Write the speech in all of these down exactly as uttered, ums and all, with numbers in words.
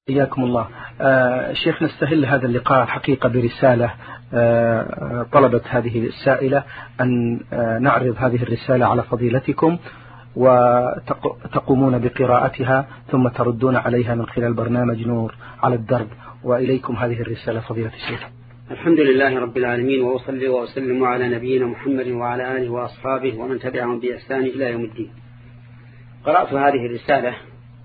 حياكم الله. آه شيخ، نستهل هذا اللقاء حقيقة برسالة آه طلبت هذه السائلة أن آه نعرض هذه الرسالة على فضيلتكم وتقومون بقراءتها ثم تردون عليها من خلال برنامج نور على الدرب. وإليكم هذه الرسالة فضيلة الشيخ. الحمد لله رب العالمين، وأصلي وأسلم على نبينا محمد وعلى آله وأصحابه ومن تبعهم بإحسان إلى يوم الدين. قرأت هذه الرسالة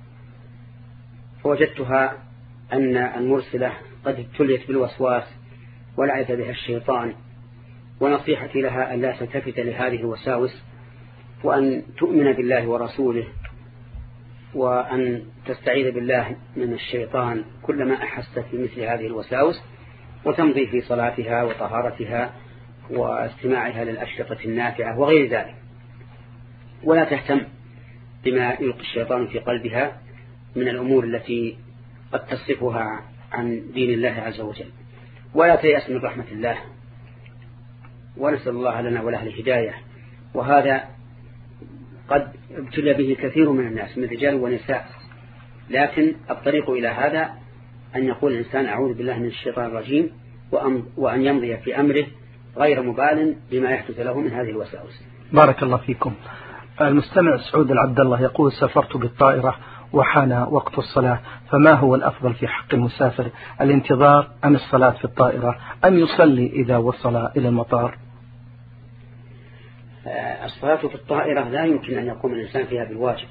فوجدتها أن المرسلة قد ابتليت بالوسواس ولعب بها الشيطان، ونصيحتي لها أن لا تلتفت لهذه الوساوس، وأن تؤمن بالله ورسوله، وأن تستعيذ بالله من الشيطان كلما أحست بمثل هذه الوساوس، وتمضي في صلاتها وطهارتها واستماعها للأشرطة النافعة وغير ذلك، ولا تهتم بما يلقي الشيطان في قلبها من الأمور التي قد تصرفها عن دين الله عز وجل، ولا تيأس من رحمة الله، ونسأل الله لنا وله الهداية. وهذا قد ابتلى به كثير من الناس من رجال ونساء، لكن الطريق إلى هذا أن يقول الإنسان أعوذ بالله من الشيطان الرجيم، وأن يمضي في أمره غير مبال بما يحدث له من هذه الوساوس. بارك الله فيكم. المستمع سعود العبد الله يقول: سافرت بالطائرة وحان وقت الصلاة، فما هو الأفضل في حق المسافر، الانتظار أم الصلاة في الطائرة، أم يصلي إذا وصل إلى المطار؟ الصلاة في الطائرة لا يمكن أن يقوم الإنسان فيها بالواجب،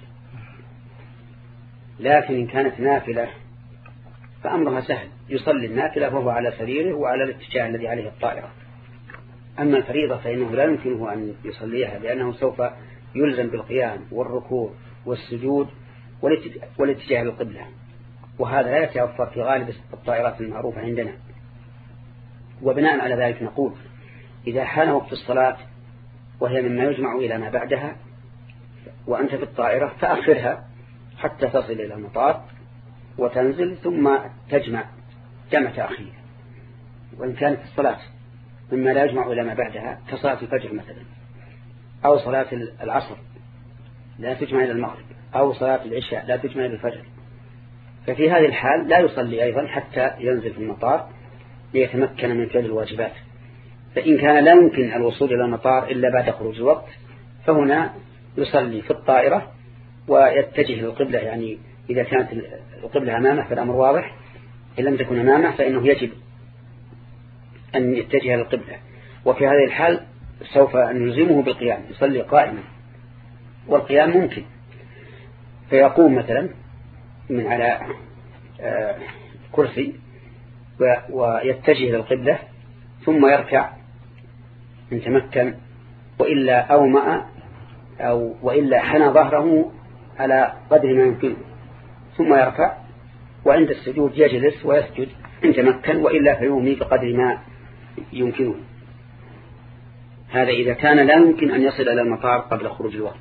لكن إن كانت نافلة فأمرها سهل، يصلي النافلة وهو على سريره وعلى الاتجاه الذي عليه الطائرة. أما الفريضة فإنه لا يمكنه أن يصليها، لأنه سوف يلزم بالقيام والركوع والسجود والاتجاه للقبلة، وهذا لا يتوفر في غالب الطائرات المعروفة عندنا. وبناء على ذلك نقول: إذا حان وقت الصلاة وهي مما يجمع إلى ما بعدها وأنت في الطائرة فأخرها حتى تصل إلى المطار وتنزل ثم تجمع جمع تأخير. وإن كانت الصلاة مما لا يجمع إلى ما بعدها كصلاة الفجر مثلا، أو صلاة العصر لا تجمع إلى المغرب، أو صلاة العشاء لا تجمع إلى الفجر، ففي هذه الحال لا يصلي أيضا حتى ينزل في المطار ليتمكن من فعل الواجبات. فإن كان لا يمكن الوصول إلى المطار إلا بعد خروج الوقت، فهنا يصلي في الطائرة ويتجه للقبلة، يعني إذا كانت القبلة أمامه فالأمر واضح، إن لم تكن أمامه فإنه يجب أن يتجه للقبلة. وفي هذه الحال سوف نلزمه بالقيام، يصلي قائما، والقيام ممكن، فيقوم مثلا من على كرسي ويتجه للقبلة ثم يركع إن تمكن، وإلا أومأ أو وإلا حنى ظهره على قدر ما يمكن ثم يركع، وعند السجود يجلس ويسجد إن تمكن، وإلا فيومي بقدر ما يمكنه. هذا إذا كان لا يمكن أن يصل إلى المطار قبل خروج الوقت.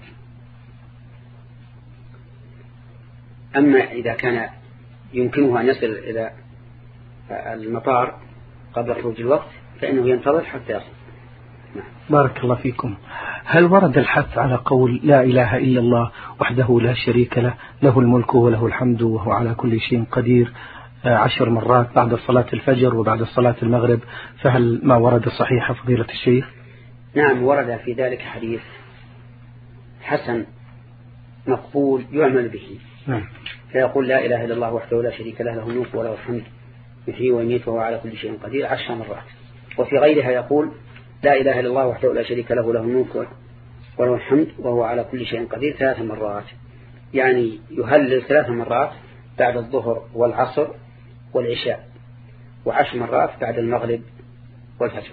أما إذا كان يمكنه أن يصل إلى المطار قبل خروج الوقت فإنه ينتظر حتى يصل. بارك الله فيكم. هل ورد الحث على قول لا إله إلا الله وحده لا شريك له، له الملك وله الحمد وهو على كل شيء قدير، عشر مرات بعد صلاة الفجر وبعد صلاة المغرب، فهل ما ورد صحيح فضيلة الشيخ؟ نعم، ورد في ذلك حديث حسن مقبول يعمل به. نعم. فيقول لا إله إلا الله وحده لا شريك له، له الملك وله الحمد يحيي ويميت وهو على كل شيء قدير، عشر مرات. وفي غيرها يقول لا إله إلا الله وحده لا شريك له، له الملك وله الحمد وهو على كل شيء قدير، ثلاث مرات. يعني يهلل ثلاث مرات بعد الظهر والعصر والعشاء، وعشر مرات بعد المغرب والفجر.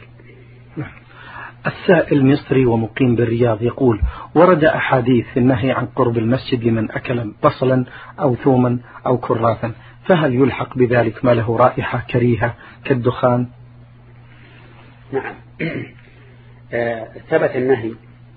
السائل مصري ومقيم بالرياض يقول: ورد أحاديث في النهي عن قرب المسجد لمن أكل بصلا أو ثوما أو كراثا، فهل يلحق بذلك ما له رائحة كريهة كالدخان؟ نعم. ثبت النهي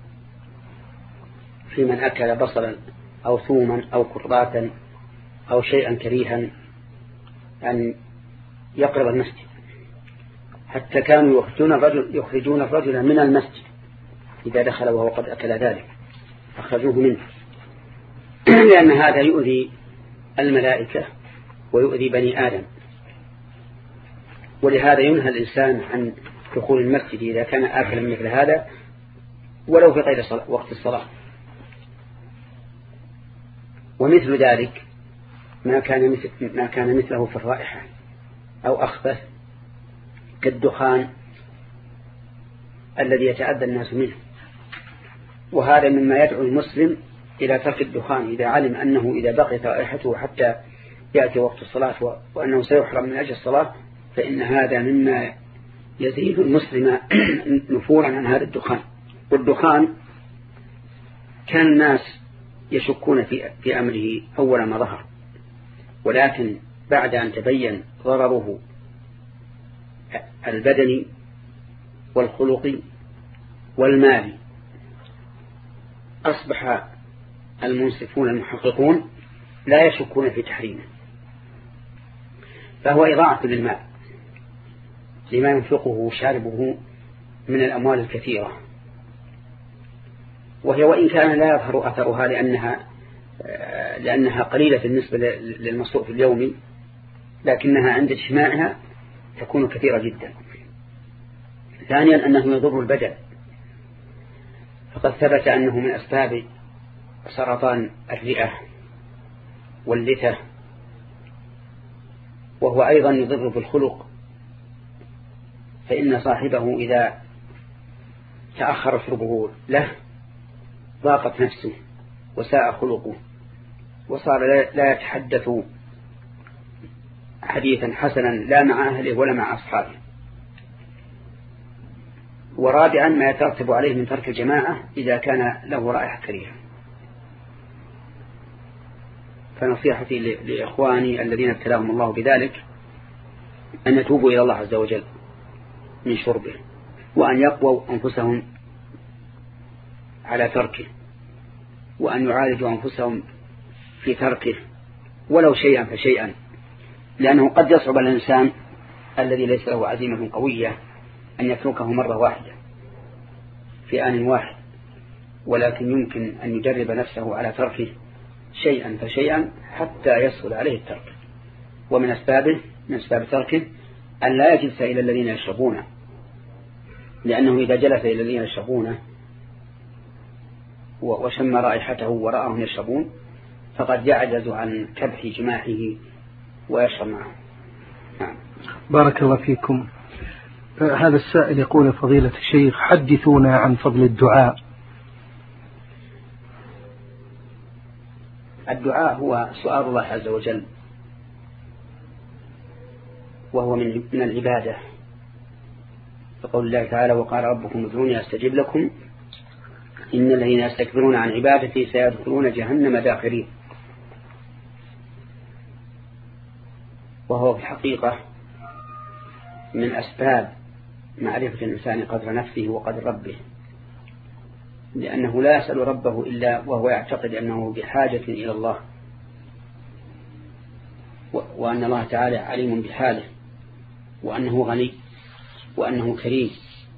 في من أكل بصلا أو ثوما أو كراثا أو شيئا كريها أن يقرب المسجد، حتى كانوا يخرجون الرجل, يخرجون الرجل من المسجد إذا دخل وهو قد أكل ذلك، أخرجوه منه، لأن هذا يؤذي الملائكة ويؤذي بني آدم. ولهذا ينهى الإنسان عن دخول المسجد إذا كان آكلا مثل هذا ولو في غير وقت الصلاة. ومثل ذلك ما كان مثل ما كان مثله في الرائحة أو أخبث كالدخان الذي يتأذى الناس منه، وهذا مما يدعو المسلم إلى ترك الدخان إذا علم أنه إذا بقيت رائحته حتى يأتي وقت الصلاة وأنه سيحرم من أجل الصلاة، فإن هذا مما يزيد المسلم نفورا عن هذا الدخان. والدخان كان الناس يشكون في في أمره أول ما ظهر، ولكن بعد أن تبين ضرره البدني والخلقي والمالي أصبح المنصفون المحققون لا يشكون في تحريمه. فهو إضاعة للمال لما ينفقه شاربه من الأموال الكثيرة، وهي وإن كان لا يظهر أثرها لأنها لأنها قليلة بالنسبة للمصروف اليومي، لكنها عند اجتماعها تكون كثيرة جدا. ثانيا أنه يضر البدن، فقد ثبت أنه من أسباب سرطان الرئة واللثة، وهو أيضا يضر بالخلق، فإن صاحبه إذا تأخر شربه له ضاقت نفسه وساء خلقه وصار لا يتحدث حديثا حسنا لا مع أهله ولا مع أصحابه. ورابعا ما يترتب عليه من ترك الجماعة إذا كان له رائحة كريهة. فنصيحتي لإخواني الذين ابتلاهم الله بذلك أن يتوبوا إلى الله عز وجل من شربه، وأن يقووا أنفسهم على تركه، وأن يعالجوا أنفسهم في تركه ولو شيئا فشيئا، لأنه قد يصعب الإنسان الذي ليس له عزيمة قوية أن يتركه مرة واحدة في آن واحد، ولكن يمكن أن يجرب نفسه على تركه شيئا فشيئا حتى يسهل عليه الترك. ومن أسبابه من أسباب تركه أن لا يجلس إلى الذين يشربونه، لأنه إذا جلس إلى الذين يشربونه وشم رائحته ورآهم يشربون فقد يعجز عن كبح جماحه ويشرب معه. نعم. بارك الله فيكم. هذا السائل يقول فضيلة الشيخ حدثونا عن فضل الدعاء. الدعاء هو سؤال الله عز وجل، وهو من من العبادة، فقول الله تعالى وقال ربكم ادعوني أستجب لكم إن الذين يستكبرون عن عبادتي سيدخلون جهنم داخرين. وهو في الحقيقة من أسباب معرفة الإنسان قدر نفسه وقدر ربه، لأنه لا يسأل ربه إلا وهو يعتقد أنه بحاجة إلى الله، وأن الله تعالى عليم بحاله، وأنه غني، وأنه كريم.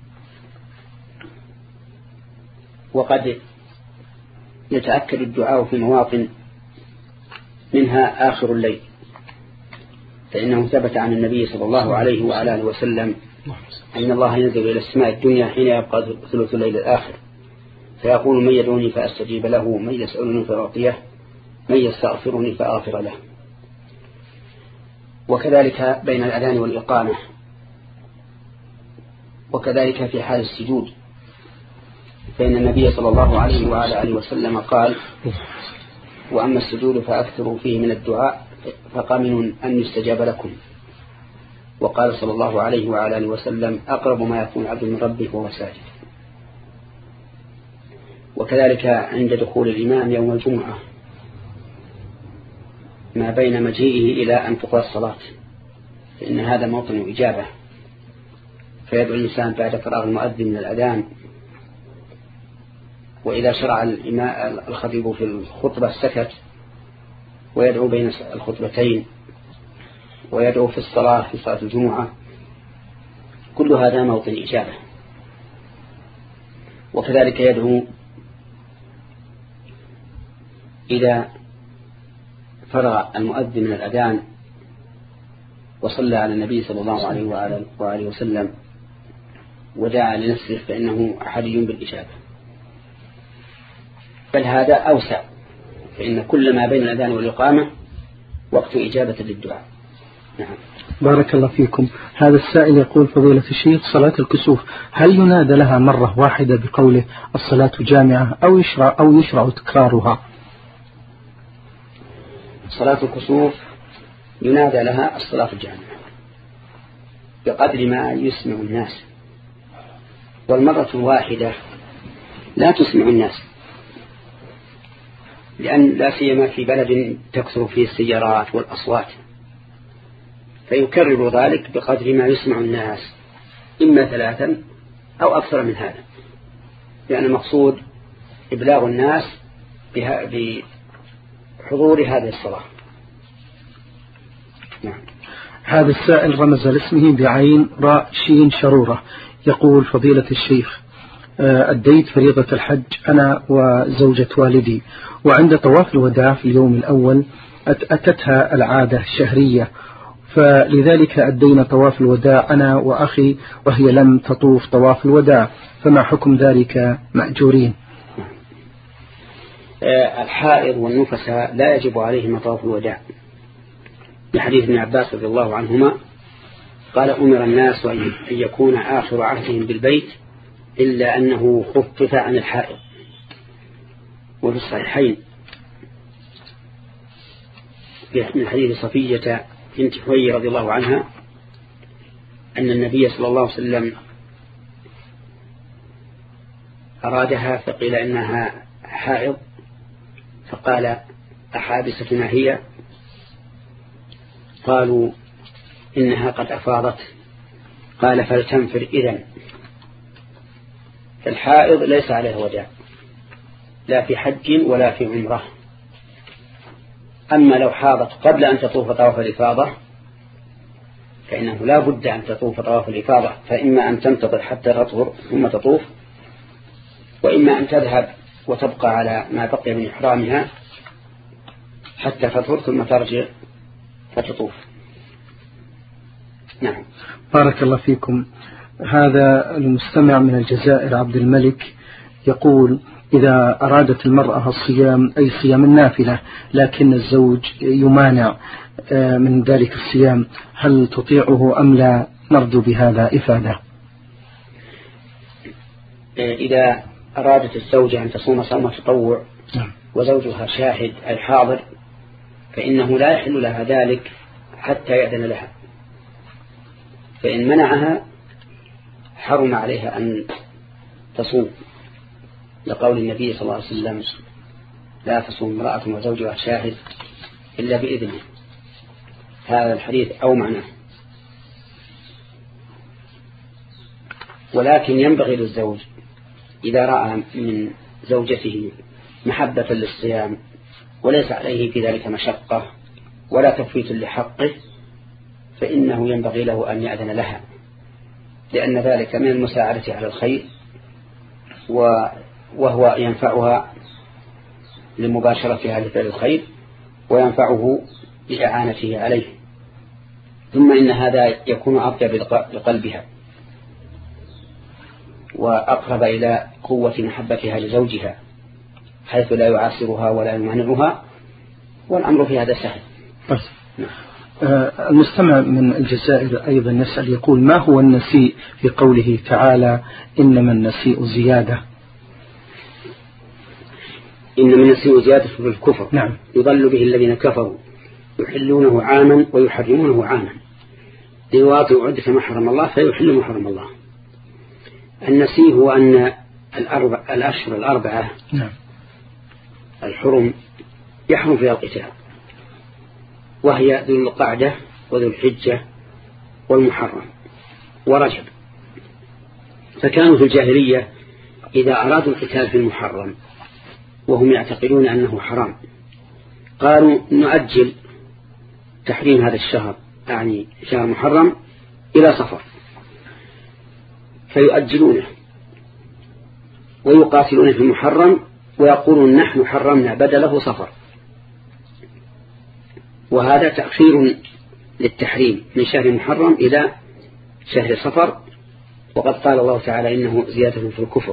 وقد يتأكد الدعاء في مواطن منها آخر الليل، فإنه ثبت عن النبي صلى الله عليه وعلى آله وسلم أن الله ينزل إلى السماء الدنيا حين يبقى ثلث الليل الآخر فيقول من يدعوني فأستجيب له، من يسألني فأعطيه، من يستغفرني فأغفر له. وكذلك بين الأذان والإقامة، وكذلك في حال السجود، فإن النبي صلى الله عليه وعلى آله وسلم قال وأما السجود فأكثروا فيه من الدعاء فقامن أن يستجاب لكم. وقال صلى الله عليه وعلى آله وسلم أقرب ما يكون عبد من ربه وهو ساجد. وكذلك عند دخول الإمام يوم الجمعة ما بين مجيئه إلى أن تقضى الصلاة، فإن هذا موطن إجابة، فيدعو الإنسان بعد فراغ المؤذن من الأذان، وإذا شرع الخطيب في الخطبة سكت، ويدعو بين الخطبتين، ويدعو في الصلاة في صلاة الجمعة، كل هذا موطن إجابة. وكذلك يدعو إذا فرغ المؤذن من الأذان وصلى على النبي صلى الله عليه وآله وسلم ودعا لنفسه فإنه حري بالإجابة. بل هذا أوسع، فإن كل ما بين الأذان والإقامة وقت إجابة للدعاء. نعم. بارك الله فيكم. هذا السائل يقول: فضيلة الشيخ، صلاة الكسوف هل ينادى لها مرة واحدة بقوله الصلاة جامعة أو يشرع أو يشرع تكرارها؟ صلاة الكسوف ينادى لها الصلاة الجامعة بقدر ما يسمع الناس، والمرة الواحدة لا تسمع الناس، لأن لا سيما في بلد تكثر فيه السيارات والأصوات، فيكرر ذلك بقدر ما يسمع الناس، إما ثلاثا أو أكثر من هذا، لأن المقصود إبلاغ الناس بحضور هذه الصلاة. نعم. هذا السائل رمز لاسمه بعين راء شين شرورة، يقول: فضيلة الشيخ، أديت فريضة الحج أنا وزوجة والدي، وعند طواف الوداع في اليوم الأول أتتها العادة الشهرية، فلذلك أدينا طواف الوداع أنا وأخي وهي لم تطوف طواف الوداع، فما حكم ذلك مأجورين؟ الحائض والنفساء لا يجب عليهم طواف الوداع، لحديث ابن عباس رضي الله عنهما قال: أمر الناس أن يكون آخر عهدهم بالبيت إلا أنه خفف عن الحائض. وفي الصحيحين من حديث صفية بنت حوي رضي الله عنها أن النبي صلى الله عليه وسلم أرادها فقيل إنها حائض، فقال: أحابستنا هي؟ قالوا: إنها قد أفاضت. قال: فلتنفر إذن. الحائض ليس عليها وداع لا في حج ولا في عمره. أما لو حاضت قبل أن تطوف طواف الإفاضة فإنه لا بد أن تطوف طواف الإفاضة، فإما أن تنتظر حتى تطهر ثم تطوف، وإما أن تذهب وتبقى على ما بقي من إحرامها حتى تطهر ثم ترجع فتطوف. نعم. بارك الله فيكم. هذا المستمع من الجزائر عبد الملك يقول: إذا أرادت المرأة الصيام أي صيام النافلة لكن الزوج يمانع من ذلك الصيام، هل تطيعه أم لا؟ نرجو بهذا إفادة. إذا أرادت الزوجة أن تصوم صوم تطوع وزوجها شاهد أي حاضر فإنه لا يحل لها ذلك حتى يأذن لها، فإن منعها حرم عليها أن تصوم، لقول النبي صلى الله عليه وسلم: لا تصوم امرأة وزوجها شاهد إلا بإذنه. هذا الحديث أو معناه. ولكن ينبغي للزوج إذا رأى من زوجته محبة للصيام وليس عليه في ذلك مشقة ولا تفويت لحقه فإنه ينبغي له أن يأذن لها، لأن ذلك من المساعدة على الخير وهو ينفعها لمباشرتها لفعل الخير وينفعه لإعانته عليه. ثم إن هذا يكون أطيب لقلبها وأقرب إلى قوة محبتها لزوجها حيث لا يعاصرها ولا يمانعها، والأمر في هذا سهل. بس. المستمع من الجزائر أيضا يسأل يقول: ما هو النسيء في قوله تعالى إنما النسيء زيادة؟ إنما النسيء زيادة في الكفر. نعم. يضل به الذين كفروا يحلونه عاما ويحرمونه عاما ليواطئوا عدة ما حرم الله فيحل ما حرم الله. النسيء هو أن الأربع الأشهر الأربعة نعم. الحرم يحرم فيها القتال، وهي ذو القعدة وذو الحجة والمحرم ورجب. فكانوا في الجاهلية إذا أرادوا القتال في المحرم وهم يعتقدون أنه حرام قالوا نؤجل تحريم هذا الشهر يعني شهر محرم إلى صفر، فيؤجلونه ويقاتلون في المحرم ويقولون نحن حرمنا بدله صفر، وهذا تأخير للتحريم من شهر محرم إلى شهر صفر، وقد قال الله تعالى إنه زيادة في الكفر،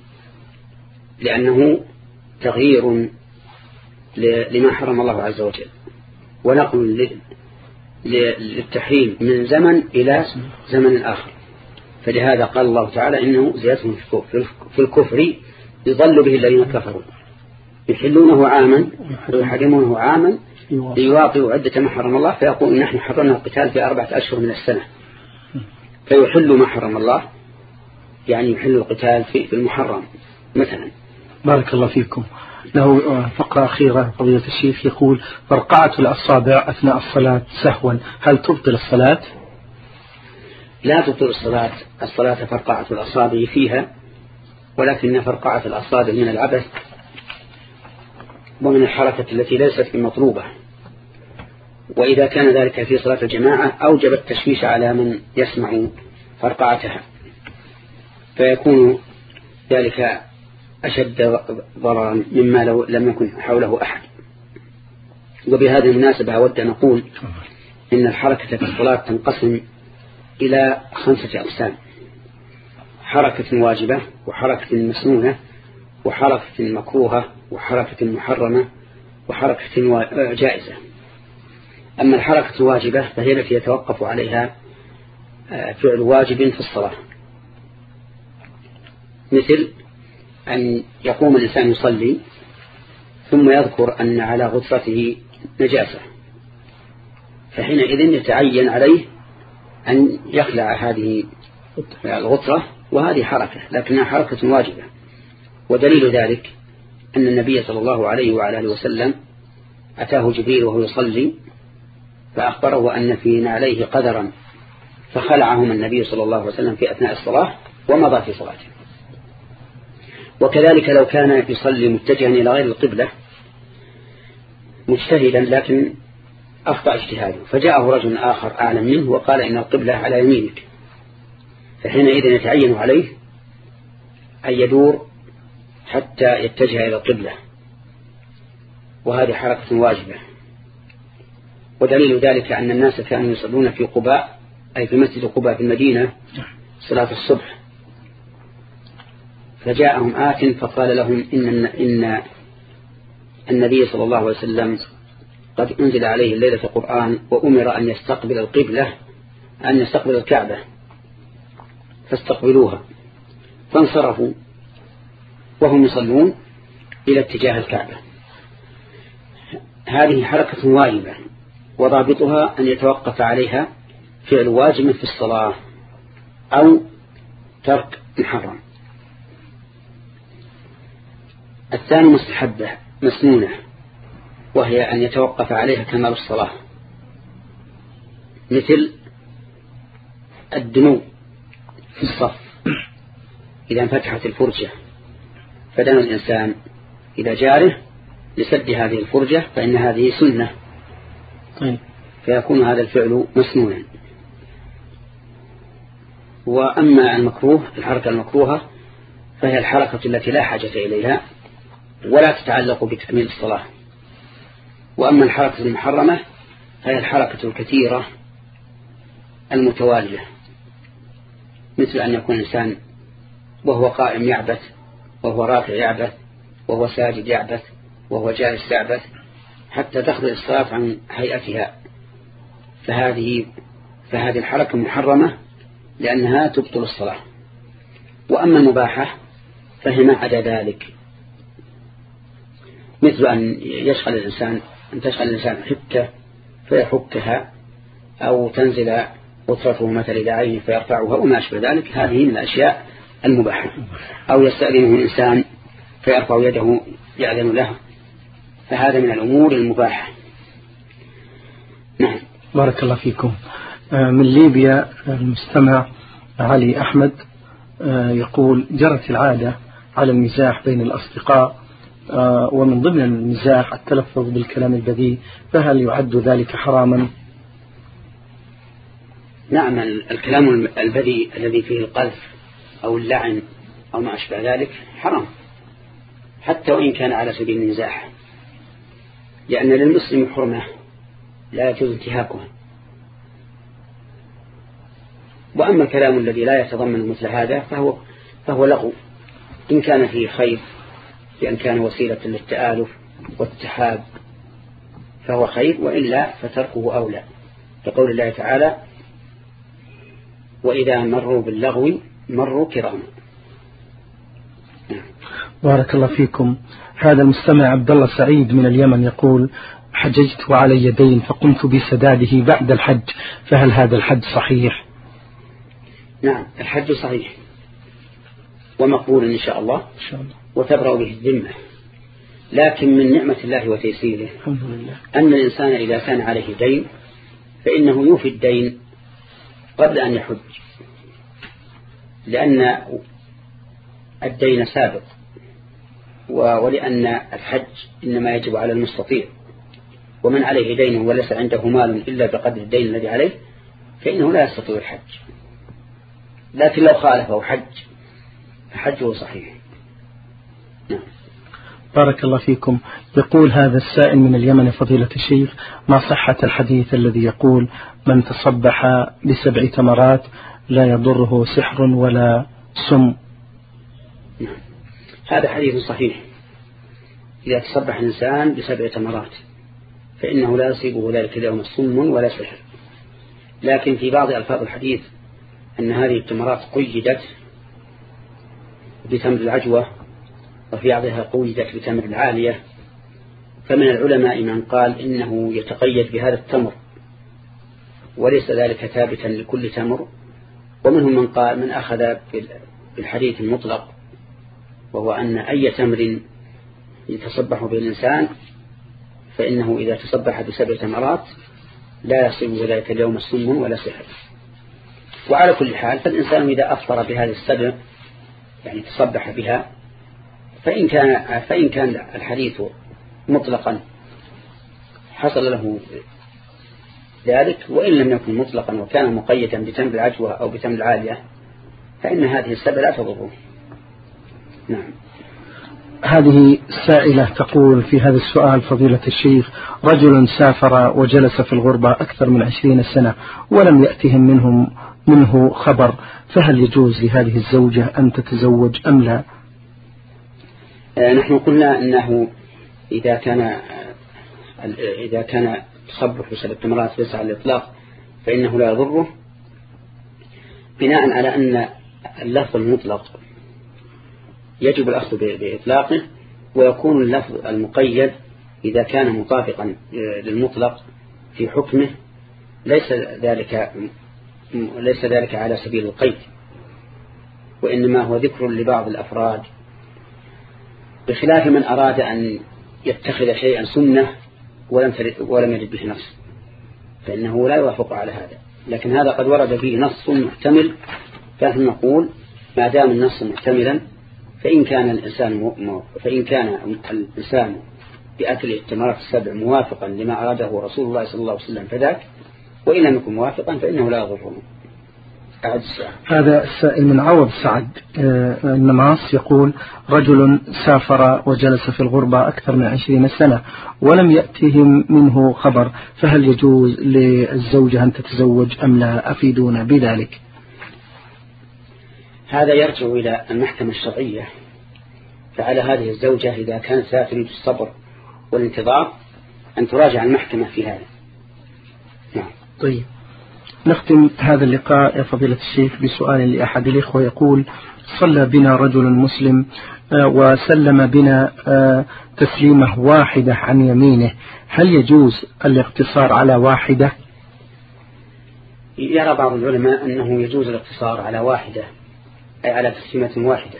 لأنه تغيير لما حرم الله عز وجل، ونقل للتحريم من زمن إلى زمن آخر. فلهذا قال الله تعالى إنه زيادة في الكفر يضل به الذين كفروا يحلونه عاما ويحرمونه عاما ليواطئوا عدة ما حرم الله، فيقول نحن حرمنا القتال في أربعة أشهر من السنة، فيحل ما حرم الله، يعني يحل القتال في المحرم مثلا. بارك الله فيكم. له فقرة أخيرة فضيلة الشيخ، يقول فرقعة الأصابع أثناء الصلاة سهوا هل تبطل الصلاة؟ لا تبطل الصلاة. الصلاة فرقعة الأصابع فيها، ولكن فرقعة الأصابع من العبث ومن الحركة التي ليست بمطلوبة، وإذا كان ذلك في صلاة الجماعة أوجب التشويش على من يسمع فرقعتها، فيكون ذلك أشد ضررا مما لو لم يكن حوله أحد. وبهذه المناسبة أود أن أقول إن الحركة في الصلاة تنقسم إلى خمسة أقسام: حركة واجبة، وحركة مسنونة، وحركة مكروهة، وحركة محرمة، وحركة جائزة. أما الحركة الواجبة فهي التي يتوقف عليها فعل واجب في الصلاة، مثل أن يقوم الإنسان يصلي ثم يذكر أن على غطرته نجاسة، فحينئذ يتعين عليه أن يخلع هذه الغطرة، وهذه حركة لكنها حركة واجبة. ودليل ذلك أن النبي صلى الله عليه وعلى آله وسلم أتاه جبريل وهو يصلي فأخبره أن في نعليه قدرا، فخلعهما النبي صلى الله عليه وسلم في أثناء الصلاة ومضى في صلاته. وكذلك لو كان يصلي متجها إلى غير القبلة مجتهدا لكن أخطأ اجتهاده، فجاءه رجل آخر أعلم منه وقال إن القبلة على يمينك، فحينئذ يتعين عليه أن يدور حتى يتجه إلى القبلة، وهذه حركة واجبة. ودليل ذلك أن الناس كانوا يصلون في قباء، أي في مسجد قباء في المدينة، صلاة الصبح، فجاءهم آت فقال لهم إن, إن النبي صلى الله عليه وسلم قد أنزل عليه الليلة قرآن وأمر أن يستقبل القبلة، أن يستقبل الكعبة، فاستقبلوها، فانصرفوا وهم يصلون إلى اتجاه الكعبة. هذه حركة واجبة، وضابطها أن يتوقف عليها فعل واجب في الصلاة أو ترك محرم. الثاني مستحبة مسنونة، وهي أن يتوقف عليها كمال الصلاة، مثل الدنو في الصف إذا انفتحت الفرجة فدنا الإنسان إلى جاره لسد هذه الفرجة، فإن هذه سنة، فيكون هذا الفعل مسنونا. وأما المكروه، الحركة المكروهة فهي الحركة التي لا حاجة إليها ولا تتعلق بتكميل الصلاة. وأما الحركة المحرمة فهي الحركة الكثيرة المتوالية، مثل أن يكون الإنسان وهو قائم يعبث، وهو راكع يعبث، وهو ساجد يعبث، وهو جالس يعبث، حتى تخرج الصلاة عن هيئتها، فهذه فهذه الحركة محرمة لأنها تبطل الصلاة. وأما المباحة فهي ما عدا ذلك، مثل أن يشغل الإنسان أن تشغل الإنسان حكة فيحكها، أو تنزل غطرته مثل إلى عينه فيرفعها وما أشبه ذلك، هذه من الأشياء المباحة. أو يستأذنه الإنسان فيرفع يده يأذن له، فهذا من الأمور المباحة. نعم. بارك الله فيكم. من ليبيا المستمع علي أحمد يقول جرت العادة على المزاح بين الأصدقاء، ومن ضمن المزاح التلفظ بالكلام البذيء، فهل يعد ذلك حراما؟ نعم، الكلام البذيء الذي فيه القذف أو اللعن أو ما أشبه ذلك حرام، حتى وإن كان على سبيل المزاح، لأن للمسلم حرمة لا يجوز انتهاكها، وأما الكلام الذي لا يتضمن مثل هذا فهو, فهو لغو إن كان فيه خير، بأن كان وسيلة للتآلف والاتحاد فهو خير، وإلا فتركه أولى، كقول الله تعالى وإذا مروا باللغو مروا كراما. بارك الله فيكم. هذا المستمع عبد الله سعيد من اليمن يقول: حججت وعلي دين فقمت بسداده بعد الحج، فهل هذا الحج صحيح؟ نعم، الحج صحيح ومقبول إن شاء الله, إن شاء الله. وتبرأ به الذمة، لكن من نعمة الله وتيسيره أن الإنسان إذا كان عليه دين فإنه يوفي الدين قبل أن يحج، لأن الدين سابق، ولأن الحج إنما يجب على المستطيع، ومن عليه دين وليس عنده مال إلا بقدر الدين الذي عليه فإنه لا يستطيع الحج. لكن لو خالفه حج فحجه صحيح. نعم. بارك الله فيكم. يقول هذا السائل من اليمن: فضيلة الشيخ، ما صحة الحديث الذي يقول من تصبح بسبع تمرات لا يضره سحر ولا سم؟ نعم. هذا حديث صحيح، إذا تصبح الإنسان بسبع تمرات فإنه لا يصيبه ذلك اليوم سم ولا سحر. لكن في بعض ألفاظ الحديث أن هذه التمرات قيدت بتمر العجوة، وفي بعضها قيدت بتمر العالية، فمن العلماء من قال إنه يتقيد بهذا التمر وليس ذلك ثابتا لكل تمر، ومنهم من قال من أخذ بالحديث المطلق، وهو أن أي تمر يتصبح به الإنسان فإنه إذا تصبح بسبع تمرات لا يصيب ذلك اليوم السم ولا سحر. وعلى كل حال فالإنسان إذا أفطر بهذه السبع يعني تصبح بها، فإن كان, فإن كان الحديث مطلقا حصل له ذلك، وإن لم يكن مطلقا وكان مقيدا بتمر العجوة أو بتمر العالية فإن هذه السبع لا تضره. نعم. هذه سائلة تقول في هذا السؤال: فضيلة الشيخ، رجل سافر وجلس في الغربة أكثر من عشرين سنة ولم يأتهم منهم منه خبر، فهل يجوز لهذه الزوجة أن تتزوج أم لا؟ نحن قلنا أنه إذا كان إذا كان تصبح بسبب التمرات ليس على الإطلاق فإنه لا يضره، بناء على أن اللفظ المطلق يجب الأخذ بإطلاقه، ويكون اللفظ المقيد إذا كان مطابقا للمطلق في حكمه ليس ذلك ليس ذلك على سبيل القيد، وإنما هو ذكر لبعض الأفراد، بخلاف من أراد أن يتخذ شيئا سنة ولم ولم يجد به نص فإنه لا يوافق على هذا. لكن هذا قد ورد فيه نص محتمل، فنحن نقول ما دام النص محتملا فإن كان الإنسان فإن كان الإنسان بأكل التمرات السبع موافقا لما أراده رسول الله صلى الله عليه وسلم فذاك، وإن لم يكن موافقا فإنه لا يضره. هذا السائل من عوض سعد النماص يقول: رجل سافر وجلس في الغربة أكثر من عشرين سنة ولم يأتهم منه خبر، فهل يجوز للزوجة أن تتزوج أم لا؟ أفيدونا بذلك. هذا يرجع إلى المحكمة الشرعية، فعلى هذه الزوجة إذا كانت لا تريد الصبر والانتظار أن تراجع المحكمة في هذا. نعم. طيب، نختم هذا اللقاء يا فضيلة الشيخ بسؤال لأحد الإخوة يقول: صلى بنا رجل مسلم وسلم بنا تسليمة واحدة عن يمينه، هل يجوز الاقتصار على واحدة؟ يرى بعض العلماء أنه يجوز الاقتصار على واحدة، أي على تسليمة واحدة،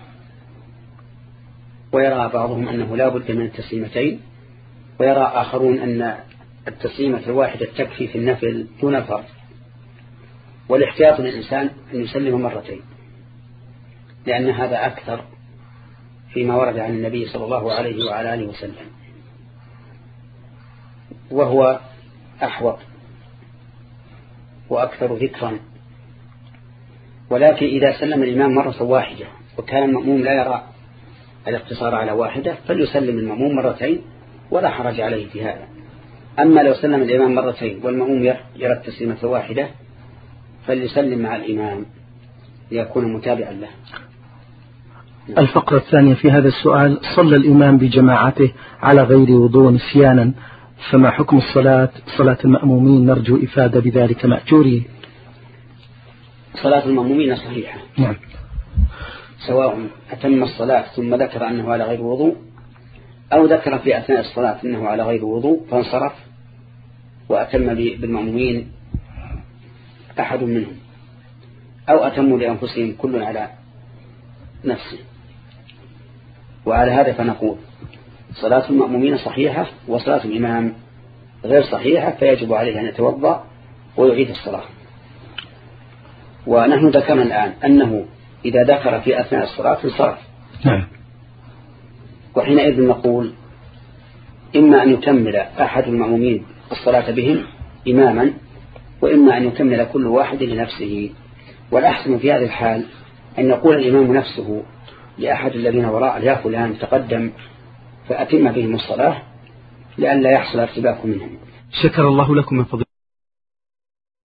ويرى بعضهم أنه لا بد من التسليمتين، ويرى آخرون أن التسليمة الواحدة تكفي في النفل دون الفرض، والاحتياط للإنسان أن يسلم مرتين، لأن هذا أكثر فيما ورد عن النبي صلى الله عليه وعلى آله وسلم، وهو أحوط وأكثر ذكرا. ولكن إذا سلم الإمام مرة واحدة وكان المأموم لا يرى الاقتصار على واحدة فليسلم المأموم مرتين ولا حرج عليه في هذا. أما لو سلم الإمام مرتين والمأموم يرى التسليمة الواحدة فليسلم مع الإمام ليكون متابعا له. الفقرة الثانية في هذا السؤال: صلى الإمام بجماعته على غير وضوء نسيانا، فما حكم الصلاة صلاة المأمومين؟ نرجو إفادة بذلك مأجورين. صلاة المأمومين صحيحة. نعم. سواء أتم الصلاة ثم ذكر أنه على غير وضوء، أو ذكر في أثناء الصلاة أنه على غير وضوء فانصرف وأتم بالمأمومين أحد منهم، أو أتموا لأنفسهم كل على نفسه. وعلى هذا فنقول صلاة المأمومين صحيحة وصلاة الإمام غير صحيحة، فيجب عليه أن يتوضأ ويعيد الصلاة. ونحن ذكرنا الآن أنه إذا ذكر في أثناء الصلاة انصرف. نعم. وحينئذ نقول إما أن يكمل أحد المأمومين الصلاة بهم إماما، وإما أن يكمل كل واحد لنفسه. والأحسن في هذه الحال أن يقول الإمام نفسه لأحد الذين وراء: يا فلان تقدم فأتم بهم الصلاة لئلا يحصل ارتباك منهم. شكر الله لكم من فضل